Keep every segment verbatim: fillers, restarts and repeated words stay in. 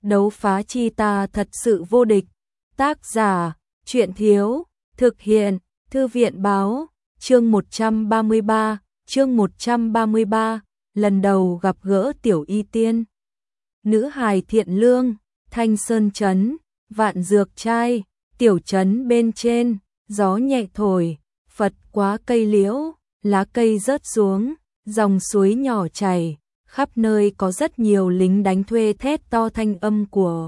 Đấu phá chi ta thật sự vô địch. Tác giả, Truyện Thiếu, thực hiện, Thư viện Báo, chương một trăm ba mươi ba, chương một trăm ba mươi ba, lần đầu gặp gỡ Tiểu Y Tiên. Nữ hài thiện lương, Thanh Sơn trấn, Vạn Dược trai, tiểu trấn bên trên, gió nhẹ thổi, phật quá cây liễu, lá cây rớt xuống, dòng suối nhỏ chảy, khắp nơi có rất nhiều lính đánh thuê thét to thanh âm của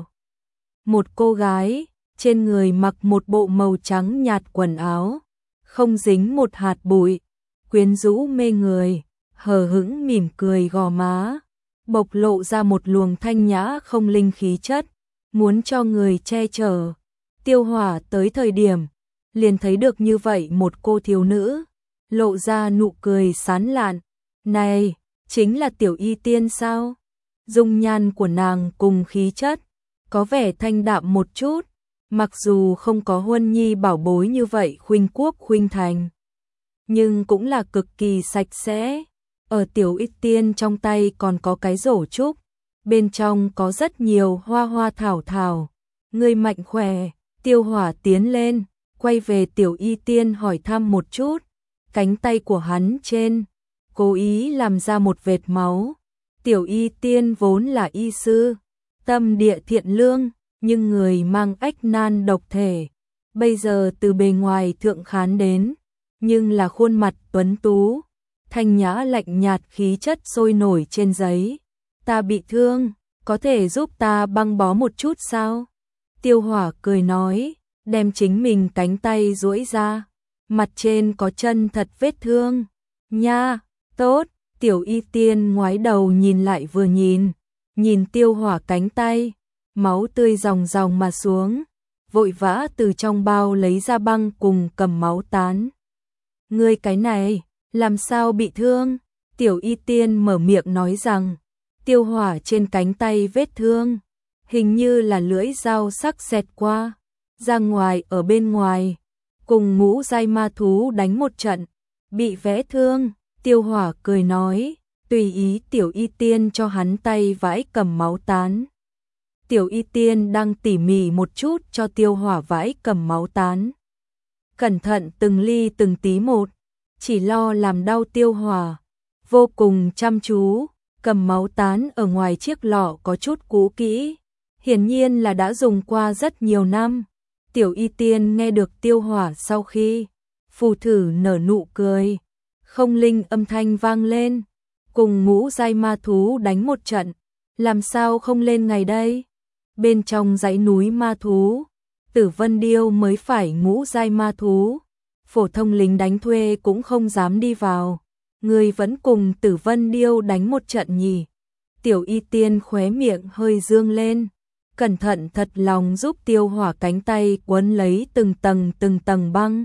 một cô gái, trên người mặc một bộ màu trắng nhạt quần áo, không dính một hạt bụi, quyến rũ mê người, hờ hững mỉm cười gò má, bộc lộ ra một luồng thanh nhã không linh khí chất, muốn cho người che chở. Tiêu Hỏa tới thời điểm, liền thấy được như vậy một cô thiếu nữ, lộ ra nụ cười sán lạn. Này, chính là Tiểu Y Tiên sao? Dung nhan của nàng cùng khí chất, có vẻ thanh đạm một chút, mặc dù không có huân nhi bảo bối như vậy khuynh quốc khuynh thành, nhưng cũng là cực kỳ sạch sẽ. Ở Tiểu Y Tiên trong tay còn có cái rổ trúc, bên trong có rất nhiều hoa hoa thảo thảo. Người mạnh khỏe. Tiêu Hỏa tiến lên, quay về Tiểu Y Tiên hỏi thăm một chút, cánh tay của hắn trên, cố ý làm ra một vệt máu. Tiểu Y Tiên vốn là y sư, tâm địa thiện lương, nhưng người mang ách nan độc thể, bây giờ từ bề ngoài thượng khán đến, nhưng là khuôn mặt tuấn tú, thanh nhã lạnh nhạt, khí chất sôi nổi trên giấy. Ta bị thương, có thể giúp ta băng bó một chút sao? Tiêu Hỏa cười nói, đem chính mình cánh tay duỗi ra, mặt trên có chân thật vết thương. Nha, tốt. Tiểu Y Tiên ngoái đầu nhìn lại vừa nhìn, nhìn Tiêu Hỏa cánh tay, máu tươi ròng ròng mà xuống, vội vã từ trong bao lấy ra băng cùng cầm máu tán. Ngươi cái này, làm sao bị thương? Tiểu Y Tiên mở miệng nói rằng, Tiêu Hỏa trên cánh tay vết thương, hình như là lưỡi dao sắc xẹt qua, ra ngoài ở bên ngoài, cùng ngũ giai ma thú đánh một trận, bị vẽ thương. Tiêu Hỏa cười nói, tùy ý Tiểu Y Tiên cho hắn tay vãi cầm máu tán. Tiểu Y Tiên đang tỉ mỉ một chút cho Tiêu Hỏa vãi cầm máu tán. Cẩn thận từng ly từng tí một, chỉ lo làm đau Tiêu Hỏa, vô cùng chăm chú, cầm máu tán ở ngoài chiếc lọ có chút cũ kỹ, hiển nhiên là đã dùng qua rất nhiều năm. Tiểu Y Tiên nghe được Tiêu Hỏa sau khi, phù thử nở nụ cười, không linh âm thanh vang lên, cùng ngũ giai ma thú đánh một trận, làm sao không lên ngày đây? Bên trong dãy núi ma thú, Tử Vân Điêu mới phải ngũ giai ma thú, phổ thông lính đánh thuê cũng không dám đi vào, người vẫn cùng Tử Vân Điêu đánh một trận nhỉ? Tiểu Y Tiên khóe miệng hơi dương lên, cẩn thận thật lòng giúp Tiêu Hỏa cánh tay quấn lấy từng tầng từng tầng băng.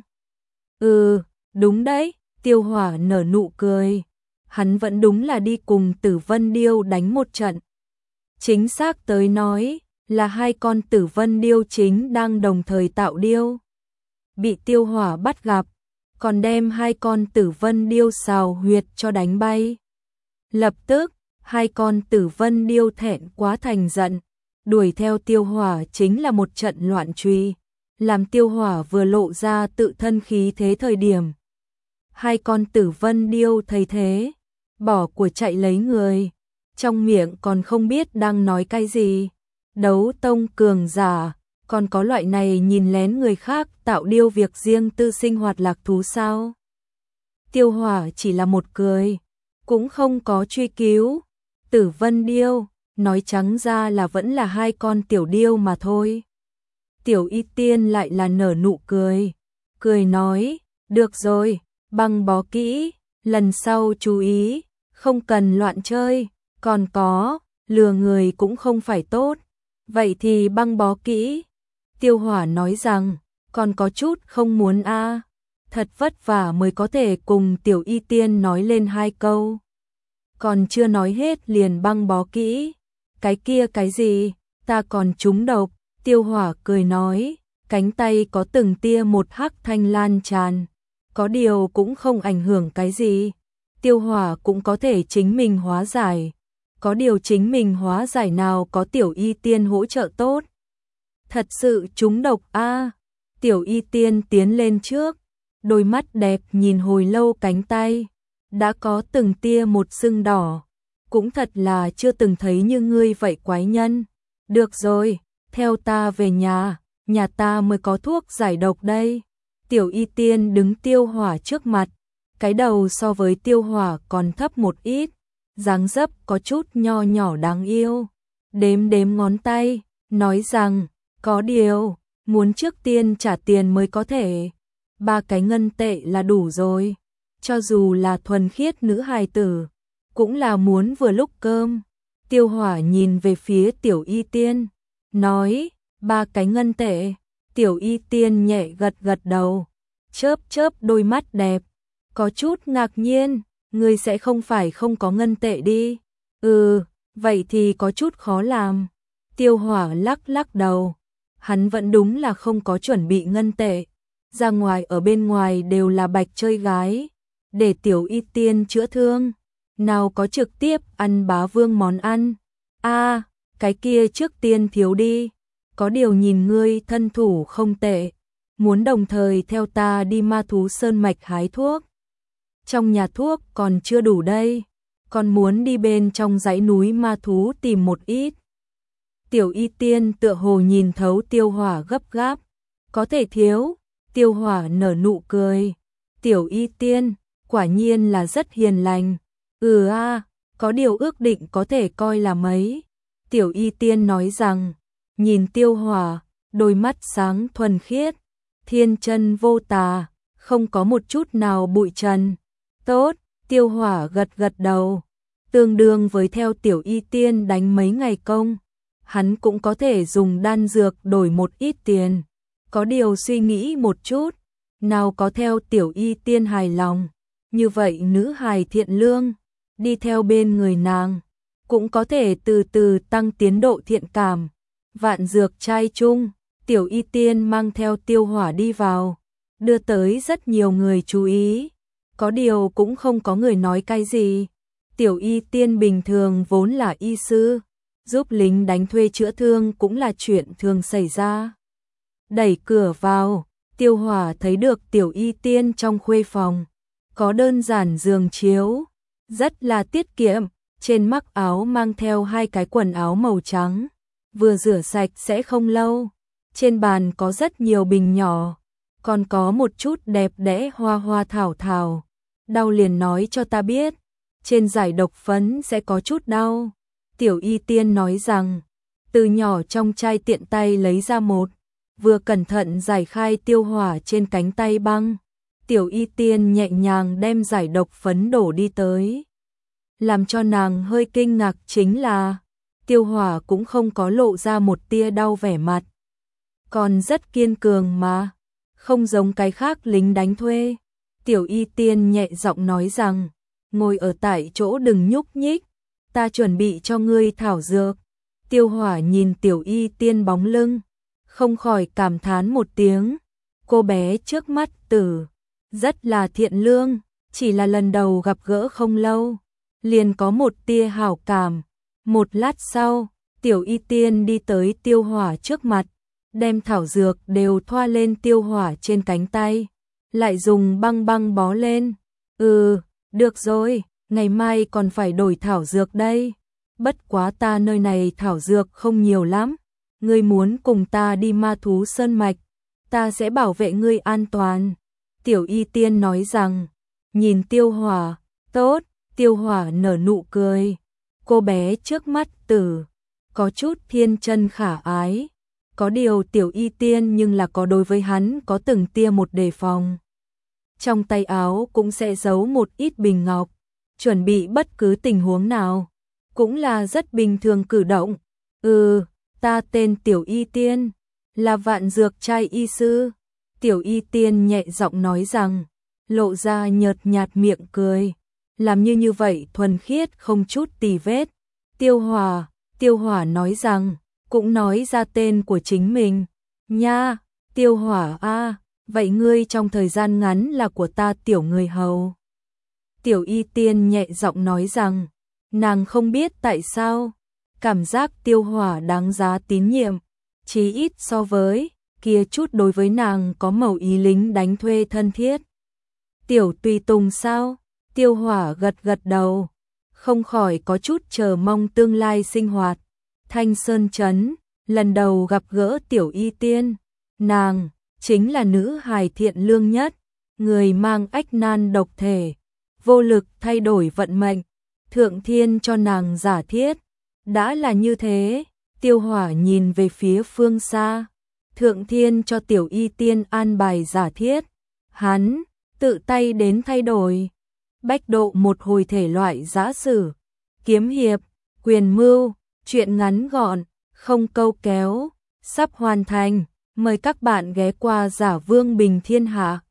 Ừ, đúng đấy. Tiêu Hỏa nở nụ cười, hắn vẫn đúng là đi cùng Tử Vân Điêu đánh một trận. Chính xác tới nói, là hai con Tử Vân Điêu chính đang đồng thời tạo điêu. Bị Tiêu Hỏa bắt gặp, còn đem hai con Tử Vân Điêu xào huyệt cho đánh bay. Lập tức, hai con Tử Vân Điêu thẹn quá thành giận, đuổi theo Tiêu Hỏa chính là một trận loạn truy, làm Tiêu Hỏa vừa lộ ra tự thân khí thế thời điểm. Hai con Tử Vân Điêu thấy thế, bỏ của chạy lấy người, trong miệng còn không biết đang nói cái gì. Đấu tông cường giả, còn có loại này nhìn lén người khác tạo điêu việc riêng tư sinh hoạt lạc thú sao? Tiêu Hỏa chỉ là một cười, cũng không có truy cứu. Tử Vân Điêu, nói trắng ra là vẫn là hai con tiểu điêu mà thôi. Tiểu Y Tiên lại là nở nụ cười, cười nói, được rồi. Băng bó kỹ, lần sau chú ý, không cần loạn chơi, còn có, lừa người cũng không phải tốt, vậy thì băng bó kỹ. Tiêu Hỏa nói rằng, còn có chút không muốn a, à. Thật vất vả mới có thể cùng Tiểu Y Tiên nói lên hai câu. Còn chưa nói hết liền băng bó kỹ, cái kia cái gì, ta còn trúng độc. Tiêu Hỏa cười nói, cánh tay có từng tia một hắc thanh lan tràn. Có điều cũng không ảnh hưởng cái gì, Tiêu Hỏa cũng có thể chính mình hóa giải. có điều chính mình hóa giải nào có tiểu y tiên hỗ trợ tốt. Thật sự trúng độc a. Tiểu y tiên tiến lên trước, đôi mắt đẹp nhìn hồi lâu cánh tay, đã có từng tia một sưng đỏ, cũng thật là chưa từng thấy như ngươi vậy quái nhân. Được rồi, theo ta về nhà, nhà ta mới có thuốc giải độc đây. Tiểu y tiên đứng Tiêu Hỏa trước mặt, cái đầu so với Tiêu Hỏa còn thấp một ít, dáng dấp có chút nho nhỏ đáng yêu. Đếm đếm ngón tay, nói rằng, có điều, muốn trước tiên trả tiền mới có thể. Ba cái ngân tệ là đủ rồi, cho dù là thuần khiết nữ hài tử, cũng là muốn vừa lúc cơm. Tiêu Hỏa nhìn về phía tiểu y tiên, nói, ba cái ngân tệ. Tiểu y tiên nhẹ gật gật đầu, chớp chớp đôi mắt đẹp, có chút ngạc nhiên, ngươi sẽ không phải không có ngân tệ đi. Ừ, vậy thì có chút khó làm. Tiêu Hỏa lắc lắc đầu, hắn vẫn đúng là không có chuẩn bị ngân tệ, ra ngoài ở bên ngoài đều là bạch chơi gái, để tiểu y tiên chữa thương, nào có trực tiếp ăn bá vương món ăn. A, à, cái kia trước tiên thiếu đi, có điều nhìn ngươi thân thủ không tệ, muốn đồng thời theo ta đi Ma Thú Sơn mạch hái thuốc. Trong nhà thuốc còn chưa đủ đây, còn muốn đi bên trong dãy núi ma thú tìm một ít. Tiểu y tiên tựa hồ nhìn thấu Tiêu Hỏa gấp gáp, có thể thiếu. Tiêu Hỏa nở nụ cười, tiểu y tiên, quả nhiên là rất hiền lành. Ừ a, à, có điều ước định có thể coi là mấy. Tiểu y tiên nói rằng, nhìn Tiêu Hỏa, đôi mắt sáng thuần khiết, thiên chân vô tà, không có một chút nào bụi trần. Tốt, Tiêu Hỏa gật gật đầu, tương đương với theo tiểu y tiên đánh mấy ngày công, hắn cũng có thể dùng đan dược đổi một ít tiền. Có điều suy nghĩ một chút, nào có theo tiểu y tiên hài lòng, như vậy nữ hài thiện lương, đi theo bên người nàng, cũng có thể từ từ tăng tiến độ thiện cảm. Vạn dược trai chung, tiểu y tiên mang theo Tiêu Hỏa đi vào, đưa tới rất nhiều người chú ý, có điều cũng không có người nói cái gì. Tiểu y tiên bình thường vốn là y sư, giúp lính đánh thuê chữa thương cũng là chuyện thường xảy ra. Đẩy cửa vào, Tiêu Hỏa thấy được tiểu y tiên trong khuê phòng, có đơn giản giường chiếu, rất là tiết kiệm, trên mắc áo mang theo hai cái quần áo màu trắng, vừa rửa sạch sẽ không lâu. Trên bàn có rất nhiều bình nhỏ, còn có một chút đẹp đẽ hoa hoa thảo thảo. Đau liền nói cho ta biết, trên giải độc phấn sẽ có chút đau. Tiểu y tiên nói rằng, từ nhỏ trong chai tiện tay lấy ra một, vừa cẩn thận giải khai Tiêu Hỏa trên cánh tay băng. Tiểu y tiên nhẹ nhàng đem giải độc phấn đổ đi tới. Làm cho nàng hơi kinh ngạc chính là, Tiêu Hỏa cũng không có lộ ra một tia đau vẻ mặt, còn rất kiên cường mà, không giống cái khác lính đánh thuê. Tiểu y tiên nhẹ giọng nói rằng, ngồi ở tại chỗ đừng nhúc nhích, ta chuẩn bị cho ngươi thảo dược. Tiêu Hỏa nhìn tiểu y tiên bóng lưng, không khỏi cảm thán một tiếng, cô bé trước mắt tử, rất là thiện lương, chỉ là lần đầu gặp gỡ không lâu, liền có một tia hảo cảm. Một lát sau, tiểu y tiên đi tới Tiêu Hỏa trước mặt, đem thảo dược đều thoa lên Tiêu Hỏa trên cánh tay, lại dùng băng băng bó lên. Ừ, được rồi, ngày mai còn phải đổi thảo dược đây. Bất quá ta nơi này thảo dược không nhiều lắm, ngươi muốn cùng ta đi Ma Thú Sơn mạch, ta sẽ bảo vệ ngươi an toàn. Tiểu y tiên nói rằng, nhìn Tiêu Hỏa, tốt. Tiêu Hỏa nở nụ cười, cô bé trước mắt tử, có chút thiên chân khả ái, có điều tiểu y tiên nhưng là có đối với hắn có từng tia một đề phòng. Trong tay áo cũng sẽ giấu một ít bình ngọc, chuẩn bị bất cứ tình huống nào, cũng là rất bình thường cử động. Ừ, ta tên tiểu y tiên, là vạn dược trai y sư. Tiểu y tiên nhẹ giọng nói rằng, lộ ra nhợt nhạt miệng cười, làm như như vậy thuần khiết không chút tì vết. Tiêu Hỏa, Tiêu Hỏa nói rằng, cũng nói ra tên của chính mình. Nha, Tiêu Hỏa a, vậy ngươi trong thời gian ngắn là của ta tiểu người hầu. Tiểu y tiên nhẹ giọng nói rằng, Nàng không biết tại sao, cảm giác Tiêu Hỏa đáng giá tín nhiệm, chí ít so với kia chút đối với nàng có mẩu ý lính đánh thuê thân thiết. Tiểu tùy tùng sao? Tiêu Hỏa gật gật đầu, không khỏi có chút chờ mong tương lai sinh hoạt. Thanh Sơn Trấn, lần đầu gặp gỡ Tiểu Y Tiên, nàng chính là nữ hài thiện lương nhất, người mang ách nan độc thể, vô lực thay đổi vận mệnh, Thượng Thiên cho nàng giả thiết, đã là như thế. Tiêu Hỏa nhìn về phía phương xa, Thượng Thiên cho Tiểu Y Tiên an bài giả thiết, hắn tự tay đến thay đổi. Bách độ một hồi thể loại giã sử, kiếm hiệp, quyền mưu, truyện ngắn gọn, không câu kéo, sắp hoàn thành, mời các bạn ghé qua Giả Vương Bình Thiên Hạ.